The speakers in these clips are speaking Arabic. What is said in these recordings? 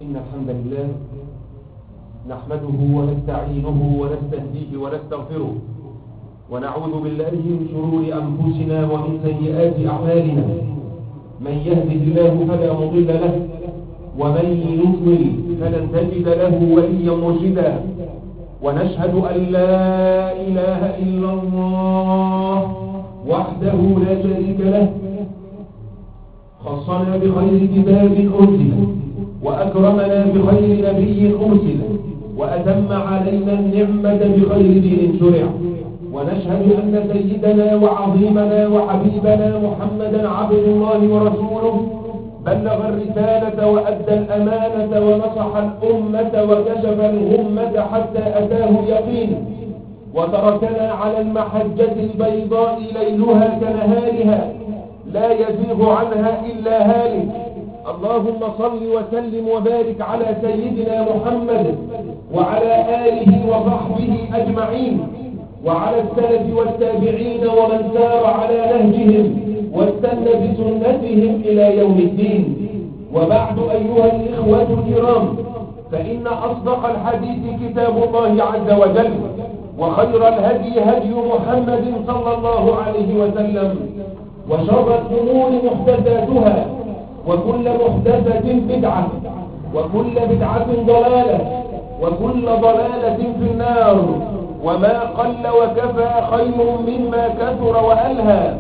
إن الحمد لله نحمده ونستعينه ونستهديه ونستغفره ونعوذ بالله من شرور أنفسنا ومن سيئات أعمالنا. من يهده الله فلا مضل له ومن يضلل فلن تجد له وليا مرشدا. ونشهد أن لا إله إلا الله وحده لا شريك له، خصنا بخير كتاب أنزل وأكرمنا بخير نبي أرسل وأتم علينا النعمة بخير دين شرع. ونشهد أن سيدنا وعظيمنا وحبيبنا محمدا عبد الله ورسوله بلغ الرسالة وأدى الأمانة ونصح الأمة وكشف الغمة حتى أتاه اليقين، وتركنا على المحجة البيضاء ليلها كنهارها لا يزيغ عنها إلا هالك. اللهم صل وسلم وبارك على سيدنا محمد وعلى آله وصحبه أجمعين وعلى السلف والتابعين ومن سار على نهجهم واستنى بسنتهم إلى يوم الدين. وبعد أيها الإخوة الكرام، فإن أصدق الحديث كتاب الله عز وجل، وخير الهدي هدي محمد صلى الله عليه وسلم، وشر الأمور محدثاتها، وكل محدثة بدعة، وكل بدعة ضلالة، وكل ضلالة في النار. وما قل وكفى خير مما كثر وألهى.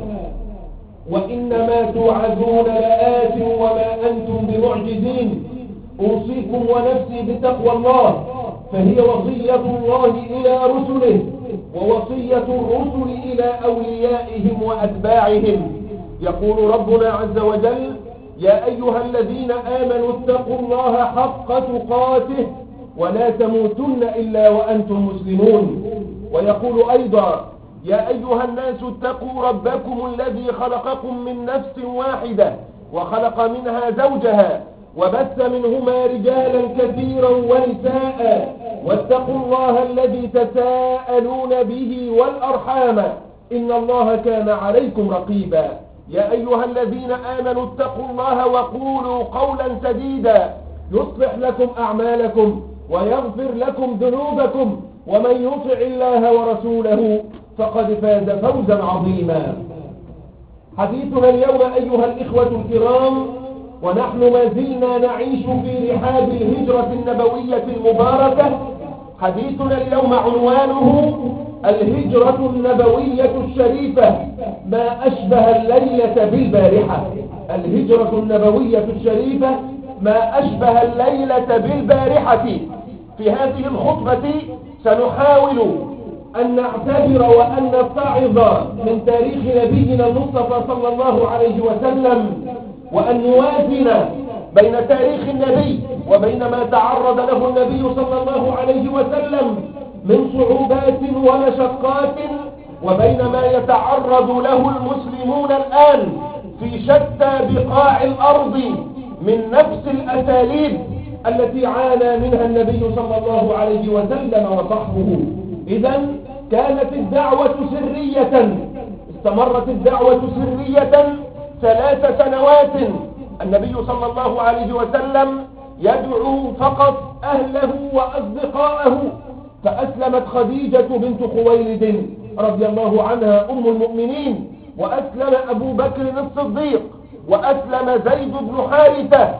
وإنما توعدون لآت وما أنتم بمعجزين. أوصيكم ونفسي بتقوى الله، فهي وصية الله إلى رسله ووصية الرسل إلى أوليائهم وأتباعهم. يقول ربنا عز وجل: يا أيها الذين آمنوا اتقوا الله حق تقاته ولا تموتن إلا وأنتم مسلمون. ويقول أيضا: يا أيها الناس اتقوا ربكم الذي خلقكم من نفس واحدة وخلق منها زوجها وبث منهما رجالا كثيرا ونساء واتقوا الله الذي تساءلون به والأرحام إن الله كان عليكم رقيبا. يا أيها الذين آمنوا اتقوا الله وقولوا قولا سديدا يصلح لكم أعمالكم ويغفر لكم ذنوبكم، ومن يطع الله ورسوله فقد فاز فوزا عظيما. حديثنا اليوم أيها الإخوة الكرام، ونحن ما زلنا نعيش في رحاب الهجرة النبوية المباركة. حديثنا اليوم عنوانه الهجرة النبوية الشريفة، ما أشبه الليلة بالبارحة. الهجرة النبوية الشريفة، ما أشبه الليلة بالبارحة. في هذه الخطبة سنحاول أن نعتبر وأن نتعظ من تاريخ نبينا المصطفى صلى الله عليه وسلم، وأن نوازن بين تاريخ النبي وبين ما تعرض له النبي صلى الله عليه وسلم من صعوبات ومشقات، وبين ما يتعرض له المسلمون الآن في شتى بقاع الأرض من نفس الأساليب التي عانى منها النبي صلى الله عليه وسلم وصحبه. إذن كانت الدعوة سرية، استمرت الدعوة سرية 3 سنوات. النبي صلى الله عليه وسلم يدعو فقط أهله وأصدقائه. فأسلمت خديجة بنت خويلد رضي الله عنها أم المؤمنين، وأسلم أبو بكر الصديق، وأسلم زيد بن حارثة،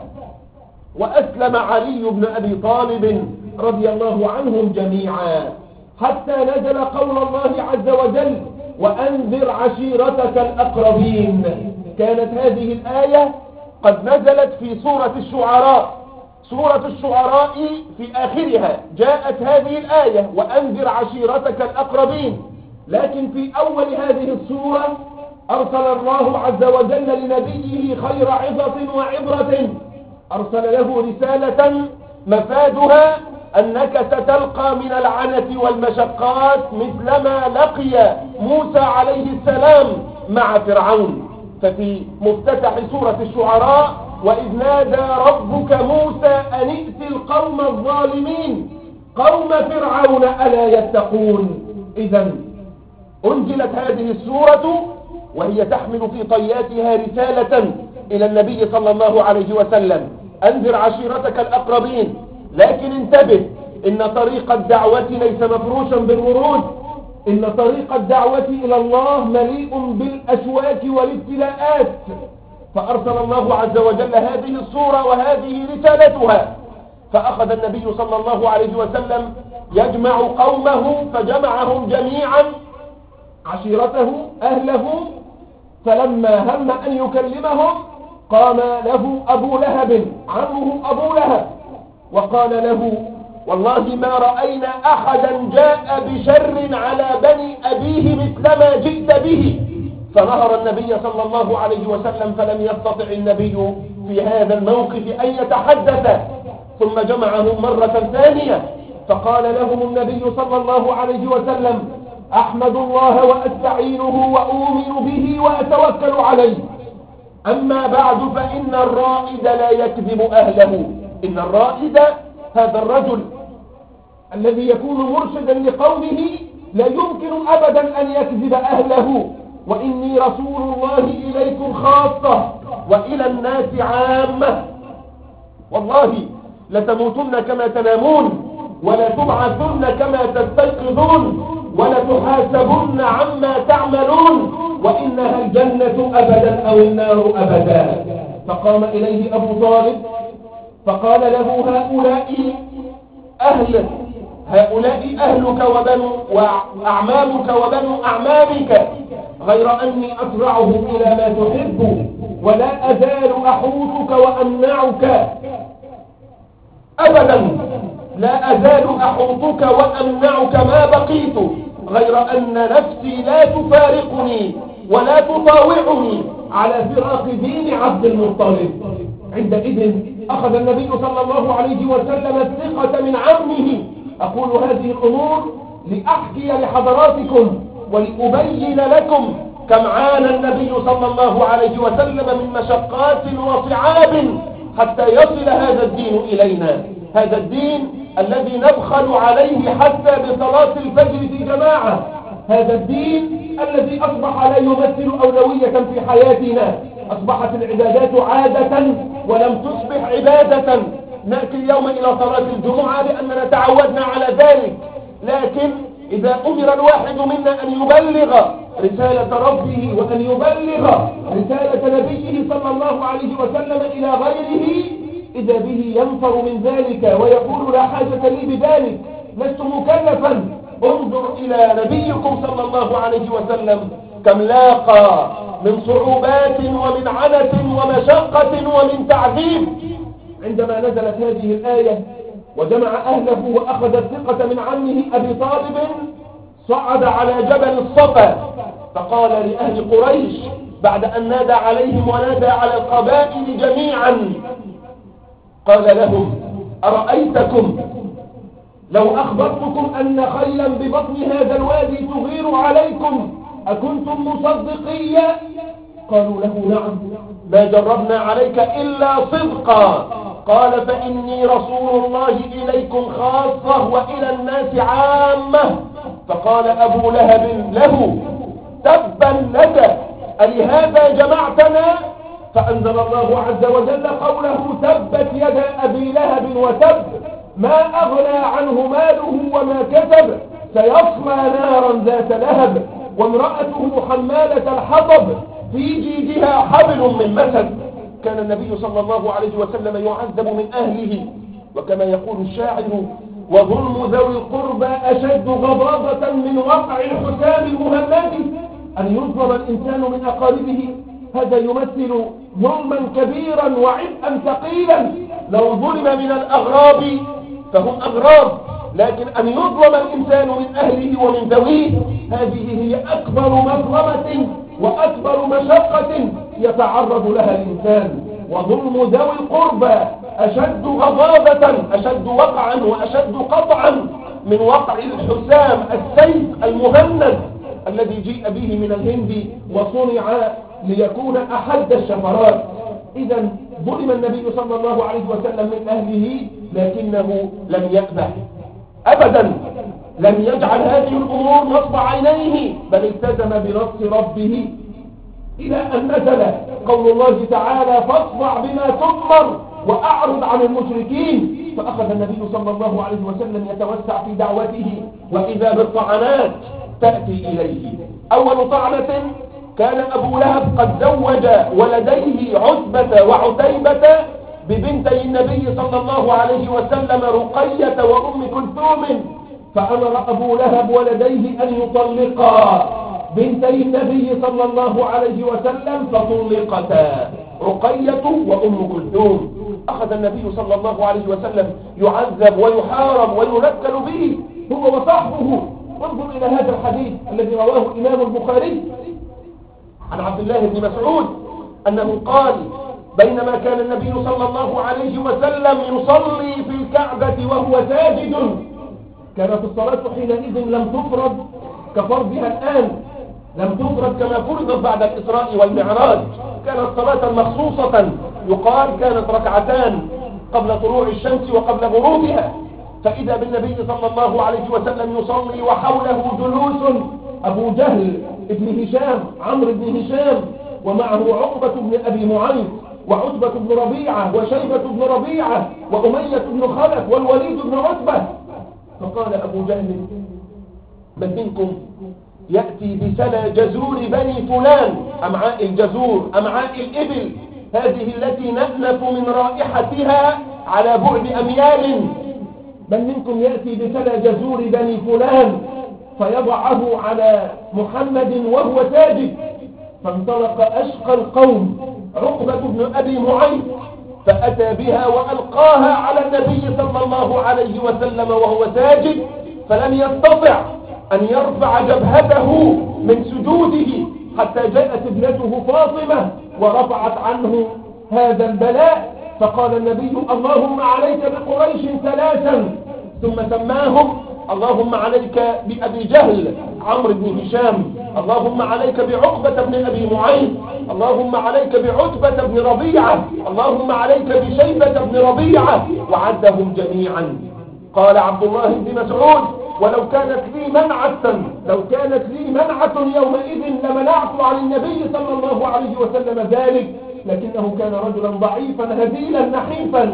وأسلم علي بن أبي طالب رضي الله عنهم جميعا، حتى نزل قول الله عز وجل: وأنذر عشيرتك الأقربين. كانت هذه الآية قد نزلت في سورة الشعراء. سورة الشعراء في آخرها جاءت هذه الآية: وأنذر عشيرتك الأقربين. لكن في أول هذه السورة أرسل الله عز وجل لنبيه خير عظة وعبرة، أرسل له رسالة مفادها أنك ستلقى من العنة والمشقات مثلما لقي موسى عليه السلام مع فرعون. ففي مفتتح سورة الشعراء: وإذ نادى ربك موسى أن ائت القوم الظالمين قوم فرعون ألا يتقون. إذن أنزلت هذه السورة وهي تحمل في طياتها رسالة إلى النبي صلى الله عليه وسلم، أنذر عشيرتك الأقربين. لكن انتبه، إن طريق الدعوة ليس مفروشا بالورود، إن طريق الدعوة إلى الله مليء بالأشواك والابتلاءات. فأرسل الله عز وجل هذه الصورة وهذه رسالتها، فأخذ النبي صلى الله عليه وسلم يجمع قومه، فجمعهم جميعا عشيرته أهله. فلما هم أن يكلمهم قام له أبو لهب عمه أبو لهب وقال له: والله ما رأينا أحدا جاء بشر على بني أبيه مثلما جئت به. فنهر النبي صلى الله عليه وسلم، فلم يستطع النبي في هذا الموقف أن يتحدث. ثم جمعهم مرة ثانية فقال لهم النبي صلى الله عليه وسلم: أحمد الله وأستعينه وأؤمن به وأتوكل عليه، أما بعد فإن الرائد لا يكذب أهله. إن الرائد هذا الرجل الذي يكون مرشدا لقومه لا يمكن أبدا أن يكذب أهله. وإني رسول الله إليكم خاصة وإلى الناس عامة، والله لتموتن كما تنامون ولا تبعثن كما تستيقظون ولا تحاسبن عما تعملون، وإنها الجنة أبدا أو النار أبدا. فقام إليه أبو طالب فقال له: هؤلاء أهلك وبنو وأعمامك وبنو أعمامك، غير أني أسرعهم إلى ما تحب ولا أزال أحوطك وأمنعك أبدا، لا أزال أحوطك وأمنعك ما بقيت، غير أن نفسي لا تفارقني ولا تطاوعني على فراق دين عبد المطلب. عندئذ أخذ النبي صلى الله عليه وسلم الثقة من عمه. أقول هذه الأمور لأحكي لحضراتكم ولأبين لكم كم عانى النبي صلى الله عليه وسلم من مشقات وصعاب حتى يصل هذا الدين إلينا، هذا الدين الذي نبخل عليه حتى بصلاة الفجر في جماعة، هذا الدين الذي أصبح لا يمثل أولوية في حياتنا، أصبحت العبادات عادة ولم تصبح عبادة. نأتي اليوم إلى صلاة الجمعة لأننا تعودنا على ذلك، لكن إذا أمر الواحد منا أن يبلغ رسالة ربه وأن يبلغ رسالة نبيه صلى الله عليه وسلم إلى غيره، إذا به ينفر من ذلك ويقول: لا حاجة لي بذلك، لست مكلفا. انظر إلى نبيكم صلى الله عليه وسلم كم لاقى من صعوبات ومن عنة ومشقة ومن تعذيب. عندما نزلت هذه الآية وجمع أهله وأخذ الثقة من عمه أبي طالب، صعد على جبل الصفا فقال لأهل قريش بعد أن نادى عليهم ونادى على القبائل جميعا، قال لهم: أرأيتكم لو أخبرتكم أن خيلا ببطن هذا الوادي تغير عليكم أكنتم مصدقية؟ قالوا له: نعم، ما جربنا عليك إلا صدقا. قال: فإني رسول الله إليكم خاصة وإلى الناس عامة. فقال أبو لهب له: تبا لك، ألهذا جمعتنا؟ فأنزل الله عز وجل قوله: تبت يدا أبي لهب وتب، ما أغنى عنه ماله وما كسب، سيصلى نارا ذات لهب، وامرأته حمالة الحطب، في جيدها حبل من مسد. كان النبي صلى الله عليه وسلم يعذب من أهله، وكما يقول الشاعر: وظلم ذوي القربى أشد غضاضة من وقع الحسام المهمد. أن يظلم الإنسان من أقاربه هذا يمثل ظلما كبيرا وعبئا ثقيلا. لو ظلم من الأغراب فهم أغراب، لكن أن يظلم الإنسان من أهله ومن ذويه هذه هي أكبر مظلمة وأكبر مشقة يتعرض لها الإنسان. وظلم ذوي القربى أشد غضاضة، أشد وقعا وأشد قطعا من وقع الحسام السيف المهند الذي جيء به من الهند وصنع ليكون أحد الشفرات. إذا ظلم النبي صلى الله عليه وسلم من أهله، لكنه لم يأبه أبدا، لم يجعل هذه الأمور نصب عينيه، بل التزم بنص ربه إلى أن نزل قول الله تعالى: فاصدع بما تؤمر وأعرض عن المشركين. فأخذ النبي صلى الله عليه وسلم يتوسع في دعوته، وإذا بالطعنات تأتي إليه. أول طعنة كان أبو لهب قد زوج ولديه عتبة وعتيبة ببنتي النبي صلى الله عليه وسلم رقية وأم كلثوم، فأمر أبو لهب ولديه أن يطلقا بنتي النبي صلى الله عليه وسلم، فطلقتا رقية وأم كلثوم. أخذ النبي صلى الله عليه وسلم يعذب ويحارب وينكل به هو وصحبه. انظر إلى هذا الحديث الذي رواه الإمام البخاري عن عبد الله بن مسعود أنه قال: بينما كان النبي صلى الله عليه وسلم يصلي في الكعبة وهو ساجد، كانت الصلاة حينئذ لم تفرض كفرضها الآن، لم تفرض كما فرضت بعد الإسراء والمعراج، كانت صلاة مخصوصة يقال كانت ركعتان قبل طلوع الشمس وقبل غروبها. فإذا بالنبي صلى الله عليه وسلم يصلي وحوله جلوس أبو جهل ابن هشام عمرو بن هشام، ومعه عقبة بن أبي معيط وعتبة بن ربيعة وشيبة بن ربيعة وأمية بن خلف والوليد بن عتبة. فقال أبو جهل: من منكم يأتي بسلى جزور بني فلان، أمعاء الجزور أمعاء الإبل، هذه التي نأنف من رائحتها على بعد أميال، من منكم يأتي بسلى جزور بني فلان فيضعه على محمد وهو ساجد. فانطلق أشقى القوم عقبة بن أبي معيط فأتى بها وألقاها على النبي صلى الله عليه وسلم وهو ساجد، فلم يستطع أن يرفع جبهته من سجوده حتى جاءت ابنته فاطمة ورفعت عنه هذا البلاء. فقال النبي: اللهم عليك بقريش ثلاثا، ثم سماهم: اللهم عليك بأبي جهل عمرو بن هشام، اللهم عليك بعقبة بن أبي معيط، اللهم عليك بعتبة بن ربيعة، اللهم عليك بشيبة بن ربيعة، وعدهم جميعا. قال عبد الله بن مسعود: ولو كانت لي منعة يومئذ لمنعت عن النبي صلى الله عليه وسلم ذلك، لكنه كان رجلا ضعيفا هزيلا نحيفا.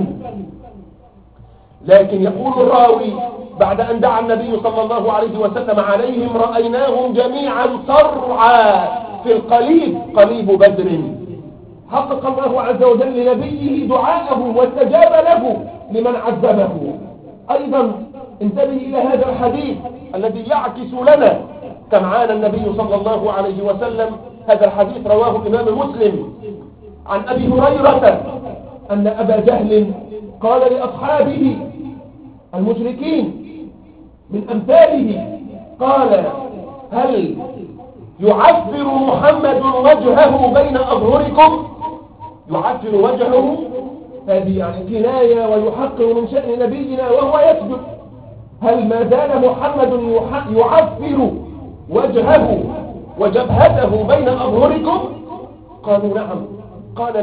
لكن يقول الراوي: بعد أن دعا النبي صلى الله عليه وسلم عليهم رأيناهم جميعا صرعى في القليب، قليب بدر. حقق الله عز وجل لنبيه دعاءه واستجاب له لمن عذبه. أيضا انتبه إلى هذا الحديث الذي يعكس لنا كم عانى النبي صلى الله عليه وسلم. هذا الحديث رواه الإمام مسلم عن أبي هريرة أن أبا جهل قال لأصحابه المشركين من أمثاله، قال: هل يعفر محمد وجهه بين أظهركم؟ يعفر وجهه، هذه يعني كناية ويحقر من شأن نبينا وهو يسجد. هل ما زال محمد يعفر وجهه وجبهته بين أظهركم؟ قالوا: نعم. قال: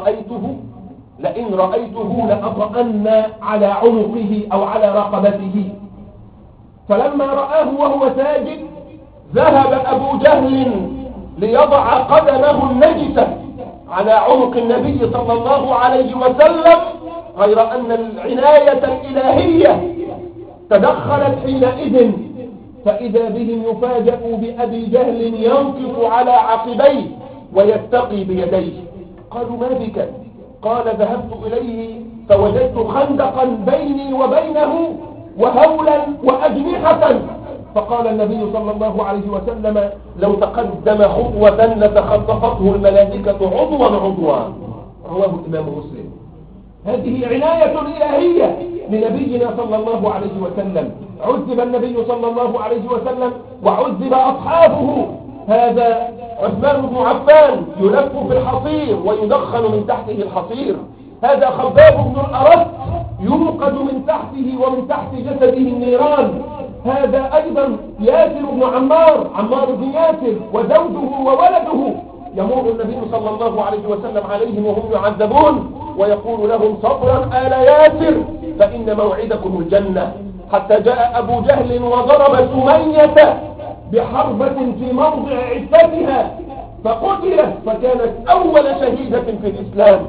لئن رأيته لأطأن على عنقه أو على رقبته. فلما رآه وهو ساجد ذهب أبو جهل ليضع قدمه النجسة على عنق النبي صلى الله عليه وسلم، غير أن العناية الإلهية تدخلت حينئذ، فإذا بهم يفاجأوا بأبي جهل ينقف على عقبيه ويتقي بيديه. قالوا: ما بك؟ قال: ذهبت إليه فوجدت خندقا بيني وبينه وهولا وأجنحة. فقال النبي صلى الله عليه وسلم: لو تقدم خطوة لتخطفته الملائكة عضوا عضوا. رواه الإمام مسلم. هذه عناية إلهية لنبينا صلى الله عليه وسلم. عذب النبي صلى الله عليه وسلم وعذب أصحابه. هذا عثمان بن عفان يلف في الحصير ويدخن من تحته الحصير. هذا خباب بن الأرت يوقد من تحته ومن تحت جسده النيران. هذا أيضا ياسر بن عمار بن ياسر وزوجه وولده. يمر النبي صلى الله عليه وسلم عليهم وهم يعذبون ويقول لهم: صبرا آل ياسر فإن موعدكم الجنة. حتى جاء أبو جهل وضرب سمية بحربة في موضع عفتها فقتلت، فكانت أول شهيدة في الإسلام.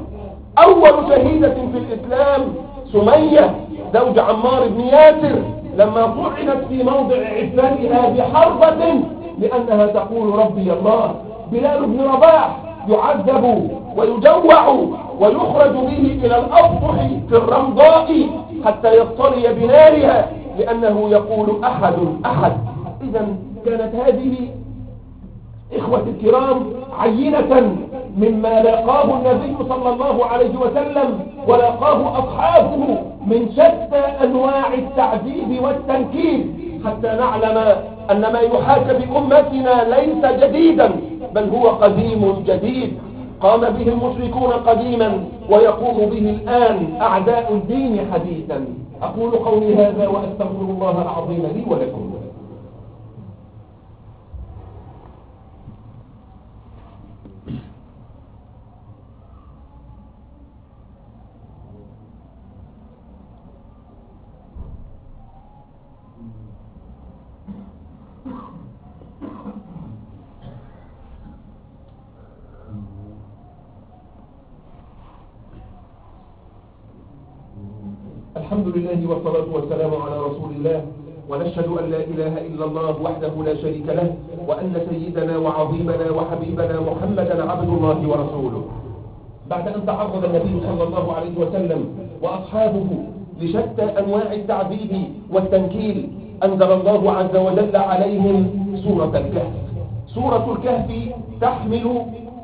أول شهيدة في الإسلام سمية زوج عمار بن ياسر لما طعنت في موضع عفتها بحربة لأنها تقول ربي الله. بلال بن رباح يعذب ويجوع ويخرج به إلى الأبطح في الرمضاء حتى يصطلي بنارها لأنه يقول أحد أحد. إذا كانت هذه إخوة الكرام عينة مما لاقاه النبي صلى الله عليه وسلم ولاقاه أصحابه من شتى أنواع التعذيب والتنكيل حتى نعلم أن ما يحاك بأمتنا ليس جديدا بل هو قديم جديد قام به المشركون قديما ويقوم به الآن أعداء الدين حديثا. أقول قولي هذا وأستغفر الله العظيم لي ولكم. الحمد لله والصلاة والسلام على رسول الله ونشهد أن لا إله إلا الله وحده لا شريك له وأن سيدنا وعظيمنا وحبيبنا محمدا عبد الله ورسوله. بعد أن تعرض النبي صلى الله عليه وسلم وأصحابه لشتى أنواع التعذيب والتنكيل أنزل الله عز وجل عليهم سورة الكهف. سورة الكهف تحمل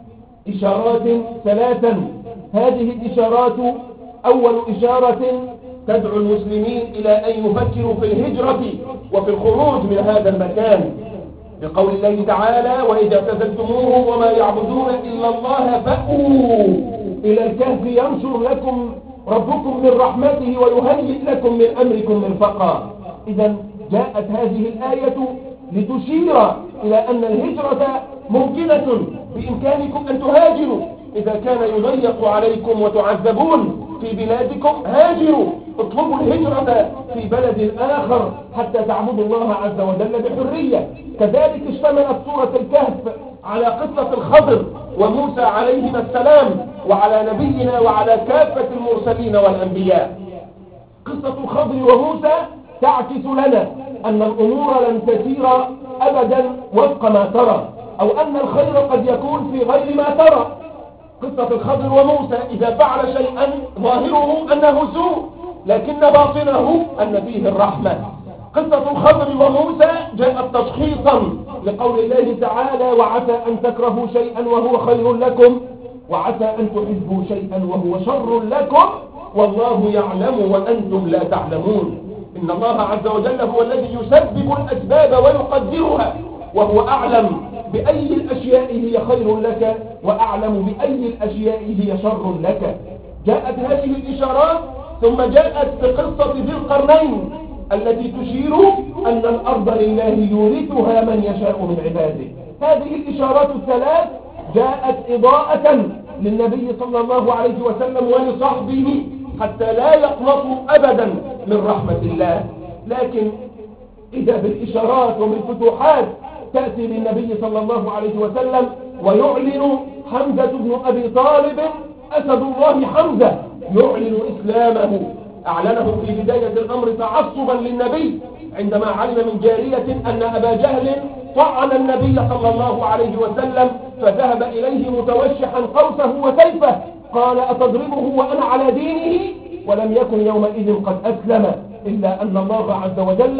إشارات ثلاثا. هذه الإشارات أول إشارة تدعو المسلمين إلى أن يفكروا في الهجرة وفي الخروج من هذا المكان بقول الله تعالى وإذا اعتزلتموهم وما يعبدون إلا الله فأووا إلى الكهف ينشر لكم ربكم من رحمته ويهيئ لكم من أمركم مرفقا. إذا جاءت هذه الآية لتشير إلى أن الهجرة ممكنة بإمكانكم أن تهاجروا إذا كان يضيق عليكم وتعذبون في بلادكم هاجروا اطلبوا الهجرة في بلد آخر حتى تعبدوا الله عز وجل بحرية. كذلك اشتملت سورة الكهف على قصة الخضر وموسى عليهما السلام وعلى نبينا وعلى كافة المرسلين والأنبياء. قصة الخضر وموسى تعكس لنا أن الأمور لن تسير أبدا وفق ما ترى أو أن الخير قد يكون في غير ما ترى. قصة الخضر وموسى إذا فعل شيئا ظاهره أنه سوء لكن باطنه أن فيه الرحمة. قصة الخضر وموسى جاءت تشخيصا لقول الله تعالى وعسى أن تكرهوا شيئا وهو خير لكم وعسى أن تحبوا شيئا وهو شر لكم والله يعلم وأنتم لا تعلمون. إن الله عز وجل هو الذي يسبب الأسباب ويقدرها وهو أعلم بأي الأشياء هي خير لك وأعلم بأي الأشياء هي شر لك. جاءت هذه الإشارات ثم جاءت في قصة ذي القرنين التي تشير أن الأرض لله يورثها من يشاء من عباده. هذه الإشارات الثلاث جاءت إضاءة للنبي صلى الله عليه وسلم ولصحبه حتى لا يقنطوا أبدا من رحمة الله. لكن إذا بالإشارات وبالفتوحات تأتي للنبي صلى الله عليه وسلم ويعلن حمزة بن أبي طالب أسد الله حمزة يعلن إسلامه. أعلنه في بداية الأمر تعصبا للنبي عندما علم من جارية أن أبا جهل طعن النبي صلى الله عليه وسلم فذهب إليه متوشحا قوسه وسيفه قال أتضربه وأنا على دينه ولم يكن يومئذ قد أسلم إلا أن الله عز وجل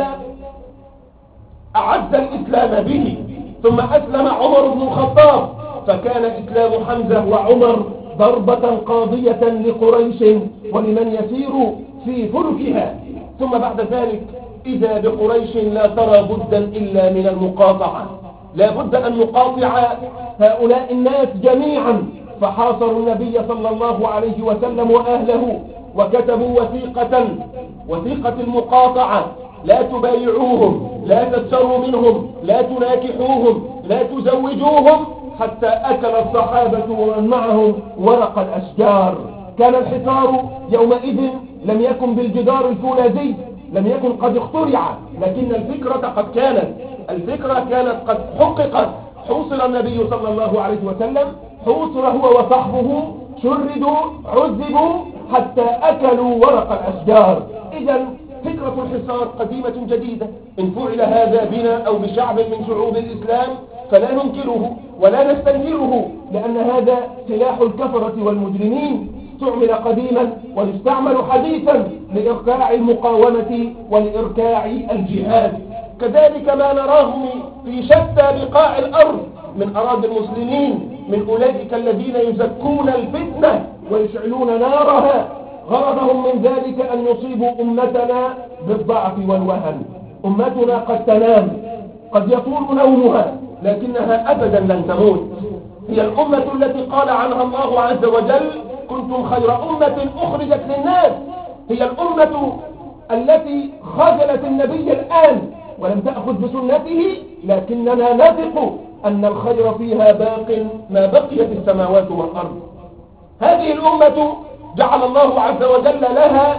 أعز الإسلام به. ثم أسلم عمر بن الخطاب فكان إسلام حمزة وعمر ضربة قاضية لقريش ولمن يسير في فلكها. ثم بعد ذلك إذا بقريش لا ترى بدا إلا من المقاطعة. لا بد أن نقاطع هؤلاء الناس جميعا. فحاصروا النبي صلى الله عليه وسلم وأهله وكتبوا وثيقة المقاطعة لا تبايعوهم لا تشتروا منهم لا تناكحوهم لا تزوجوهم حتى أكل الصحابة ومن معهم ورق الأشجار. كان الحصار يومئذ لم يكن بالجدار الفولاذي لم يكن قد اخترع لكن الفكرة كانت قد حققت. حوصر النبي صلى الله عليه وسلم حوصر هو وصحبه شردوا عذبوا حتى أكلوا ورق الأشجار. إذا فكرة الحصار قديمة جديدة. إن فعل هذا بنا أو بشعب من شعوب الإسلام فلا ننكره ولا نستنكره، لأن هذا سلاح الكفرة والمجرمين، استعمل قديما ويستعمل حديثا لإركاع المقاومة ولإركاع الجهاد. كذلك ما نراه في شتى بقاع الأرض من أراضي المسلمين من أولئك الذين يزكون الفتنة ويشعلون نارها، غرضهم من ذلك أن يصيبوا أمتنا بالضعف والوهن. أمتنا قد تنام، قد يطول نومها، لكنها أبدا لن تموت. هي الأمة التي قال عنها الله عز وجل: كنتم خير أمة أخرجت للناس. هي الأمة التي خذلت النبي الآن ولم تأخذ بسنته، لكننا نثق أن الخير فيها باق ما بقيت السماوات والأرض. هذه الأمة جعل الله عز وجل لها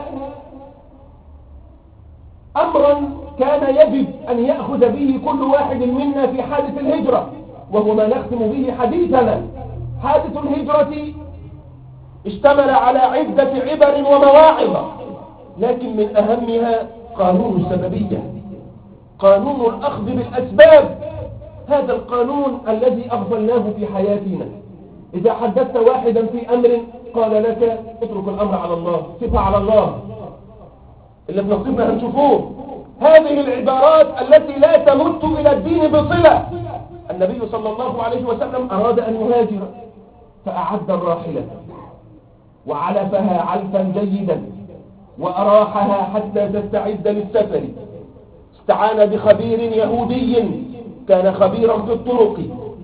أمرا كان يجب أن يأخذ به كل واحد منا في حادث الهجرة، وهو ما نختم به حديثنا. حادث الهجرة اشتمل على عدة عبر ومواعظ، لكن من أهمها قانون السببية، قانون الأخذ بالأسباب. هذا القانون الذي أغفلناه في حياتنا. إذا حدثت واحدا في أمر قال لك: اترك الأمر على الله، سيبها على الله، اللي في نصيبنا هنشوفوه. هذه العبارات التي لا تمت إلى الدين بصلة. النبي صلى الله عليه وسلم أراد أن يهاجر فأعد الراحلة وعلفها علفا جيدا وأراحها حتى تستعد للسفر. استعان بخبير يهودي كان خبيرا في الطرق،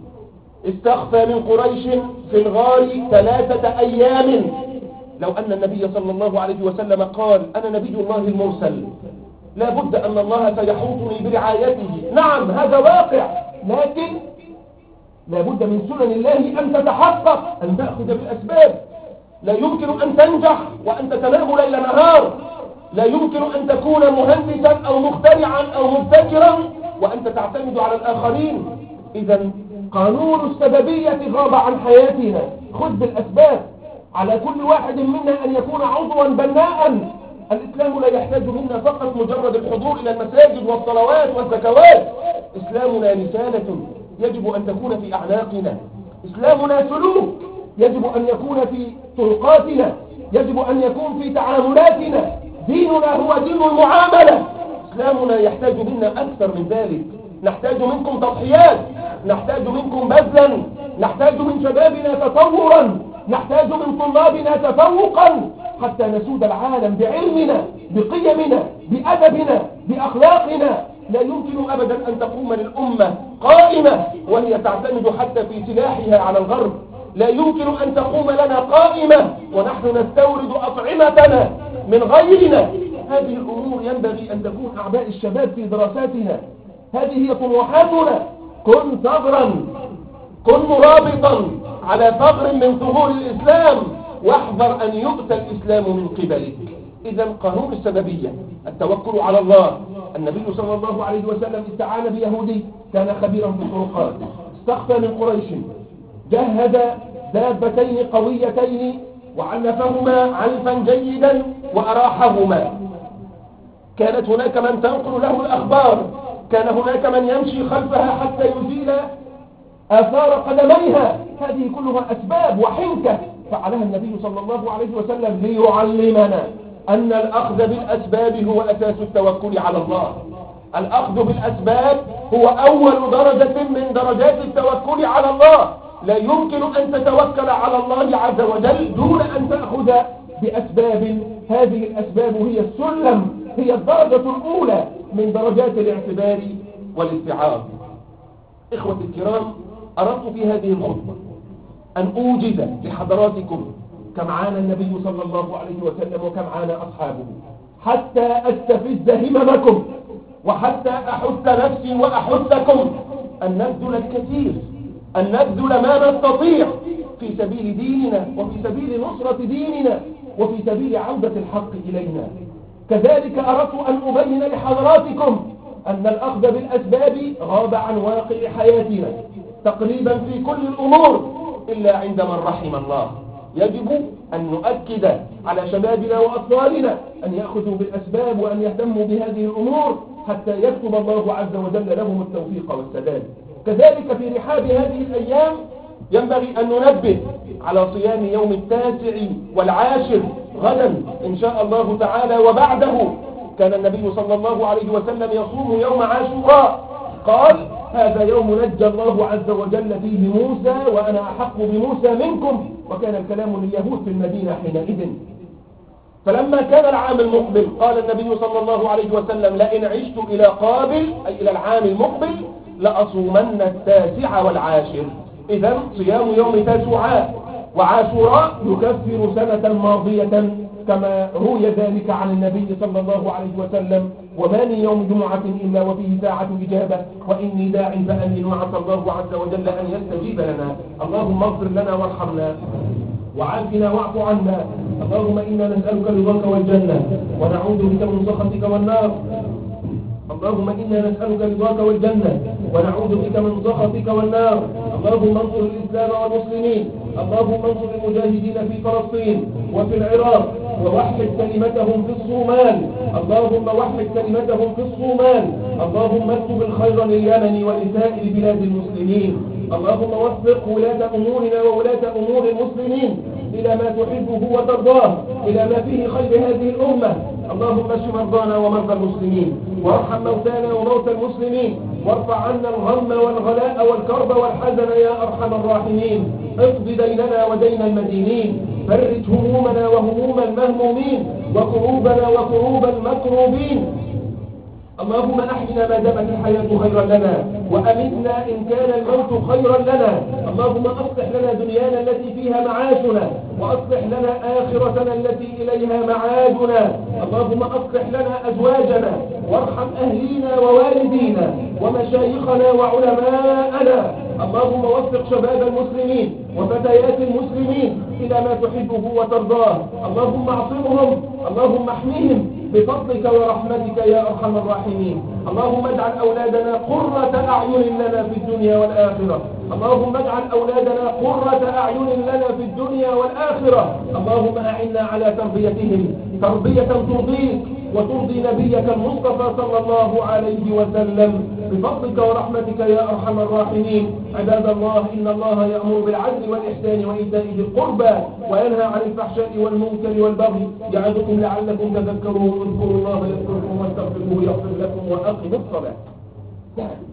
استخفى من قريش في الغار 3 أيام. لو أن النبي صلى الله عليه وسلم قال: أنا نبي الله المرسل، لا بد أن الله سيحوطني برعايته. نعم هذا واقع، لكن لا بد من سنن الله أن تتحقق، أن تأخذ بالأسباب. لا يمكن أن تنجح وأنت تنام ليل نهار. لا يمكن أن تكون مهندسا أو مخترعا أو مبتكرا وأنت تعتمد على الآخرين. إذا قانون السببية غاب عن حياتنا. خذ بالأسباب. على كل واحد منا أن يكون عضوا بناء. الإسلام لا يحتاج منا فقط مجرد الحضور إلى المساجد والصلوات والزكوات. إسلامنا رسالة يجب أن تكون في أعناقنا. إسلامنا سلوك يجب أن يكون في طرقاتنا، يجب أن يكون في تعاملاتنا. ديننا هو دين المعاملة. إسلامنا يحتاج منا أكثر من ذلك. نحتاج منكم تضحيات، نحتاج منكم بذلا، نحتاج من شبابنا تطورا، نحتاج من طلابنا تفوقا، حتى نسود العالم بعلمنا، بقيمنا، بأدبنا، بأخلاقنا. لا يمكن أبدا أن تقوم للأمة قائمة وهي تعتمد حتى في سلاحها على الغرب. لا يمكن أن تقوم لنا قائمة ونحن نستورد أطعمتنا من غيرنا. هذه الأمور ينبغي أن تكون أعباء الشباب في دراساتنا. هذه هي طموحاتنا. كن ثغرا، كن مرابطا على ثغر من ثغور الإسلام، واحذر أن يؤتى الإسلام من قبلك. إذا قانون السببية، التوكل على الله. النبي صلى الله عليه وسلم استعان بيهودي كان خبيرا في الطرقات، استخفى من قريش، جهز دابتين قويتين وعلفهما علفا جيدا وأراحهما. كانت هناك من تنقل له الأخبار، كان هناك من يمشي خلفها حتى يزيل آثار قدميها. هذه كلها أسباب وحنكة فعلها النبي صلى الله عليه وسلم ليعلمنا أن الأخذ بالأسباب هو أساس التوكل على الله. الأخذ بالأسباب هو أول درجة من درجات التوكل على الله. لا يمكن أن تتوكل على الله عز وجل دون أن تأخذ بأسباب. هذه الأسباب هي السلم، هي الدرجة الأولى من درجات الاعتبار والاستيعاب. إخوة الكرام، أردت في هذه الخطبة أن أوجز لحضراتكم كم عانى النبي صلى الله عليه وسلم وكم عانى أصحابه، حتى أستفز هممكم وحتى أحث نفسي وأحثكم أن نبذل الكثير، أن نبذل ما نستطيع في سبيل ديننا وفي سبيل نصرة ديننا وفي سبيل عودة الحق إلينا. كذلك أردت أن أبين لحضراتكم أن الأخذ بالأسباب غاب عن واقع حياتنا تقريبا في كل الأمور إلا عند من رحم الله. يجب أن نؤكد على شبابنا وأطفالنا أن يأخذوا بالأسباب وأن يهتموا بهذه الأمور حتى يكتب الله عز وجل لهم التوفيق والسداد. كذلك في رحاب هذه الأيام ينبغي أن ننبه على صيام يوم 9 و10 غدا إن شاء الله تعالى وبعده. كان النبي صلى الله عليه وسلم يصوم يوم عاشوراء، قال: هذا يوم نجى الله عز وجل فيه موسى وأنا أحق بموسى منكم، وكان الكلام لليهود في المدينة حينئذ. فلما كان العام المقبل قال النبي صلى الله عليه وسلم: لئن عشت إلى قابل أي إلى العام المقبل لأصومن 9 و10. إذن صيام يوم 9 وعاشوراء يكفر سنة ماضية كما روي ذلك عن النبي صلى الله عليه وسلم: وما من يوم جمعة إلا وفيه ساعة إجابة وإني داع فأمن، وعسى الله عز وجل أن يستجيب لنا. اللهم اغفر لنا وارحمنا وعافنا واعف عنا. اللهم إنا نسألك رضاك والجنة ونعوذ بك من سخطك والنار. اللهم إنا نسألك رضاك والجنة ونعوذ بك من سخطك والنار. اللهم انصر الإسلام والمسلمين. اللهم انصر المجاهدين في فلسطين وفي العراق ووحد كلمتهم في الصومال. اللهم وحد كلمتهم في الصومال. اللهم اكتب الخير لليمن ولسائر بلاد المسلمين. اللهم وفق ولاة أمورنا وولاة أمور المسلمين إلى ما تحبه وترضاه، إلى ما فيه خير هذه الأمة. اللهم اشف مرضانا ومرضى المسلمين، وارحم موتانا وموتى المسلمين، وارفع عنا الغم والغلاء والكرب والحزن يا أرحم الراحمين. اقض ديننا ودين المدينين، فرج همومنا وهموم المهمومين، وكروبنا وكروب المكروبين. اللهم أحينا ما دامت الحياة خيرا لنا، وأمتنا إن كان الموت خيرا لنا. اللهم أصلح لنا دنيانا التي فيها معاشنا، وأصلح لنا آخرتنا التي إليها معادنا. اللهم أصلح لنا أزواجنا، وارحم أهلينا ووالدينا ومشايخنا وعلماءنا. اللهم وفق شباب المسلمين وفتيات المسلمين إلى ما تحبه وترضاه. اللهم اعصمهم، اللهم احميهم بفضلك ورحمتك يا أرحم الراحمين. اللهم اجعل أولادنا قرة أعين لنا في الدنيا والآخرة. اللهم اجعل أولادنا قرة أعين لنا في الدنيا والآخرة. اللهم أعنا على تربيتهم تربية ترضيك وترضي نبيك المصطفى صلى الله عليه وسلم بفضلك ورحمتك يا أرحم الراحمين. عباد الله، إن الله يأمر بالعدل والإحسان وإيتاء ذي القربى وينهى عن الفحشاء والمنكر والبغي يعظكم لعلكم تذكرون. اذكروا الله يذكركم واستغفروه يغفر لكم وأقيموا الصلاة.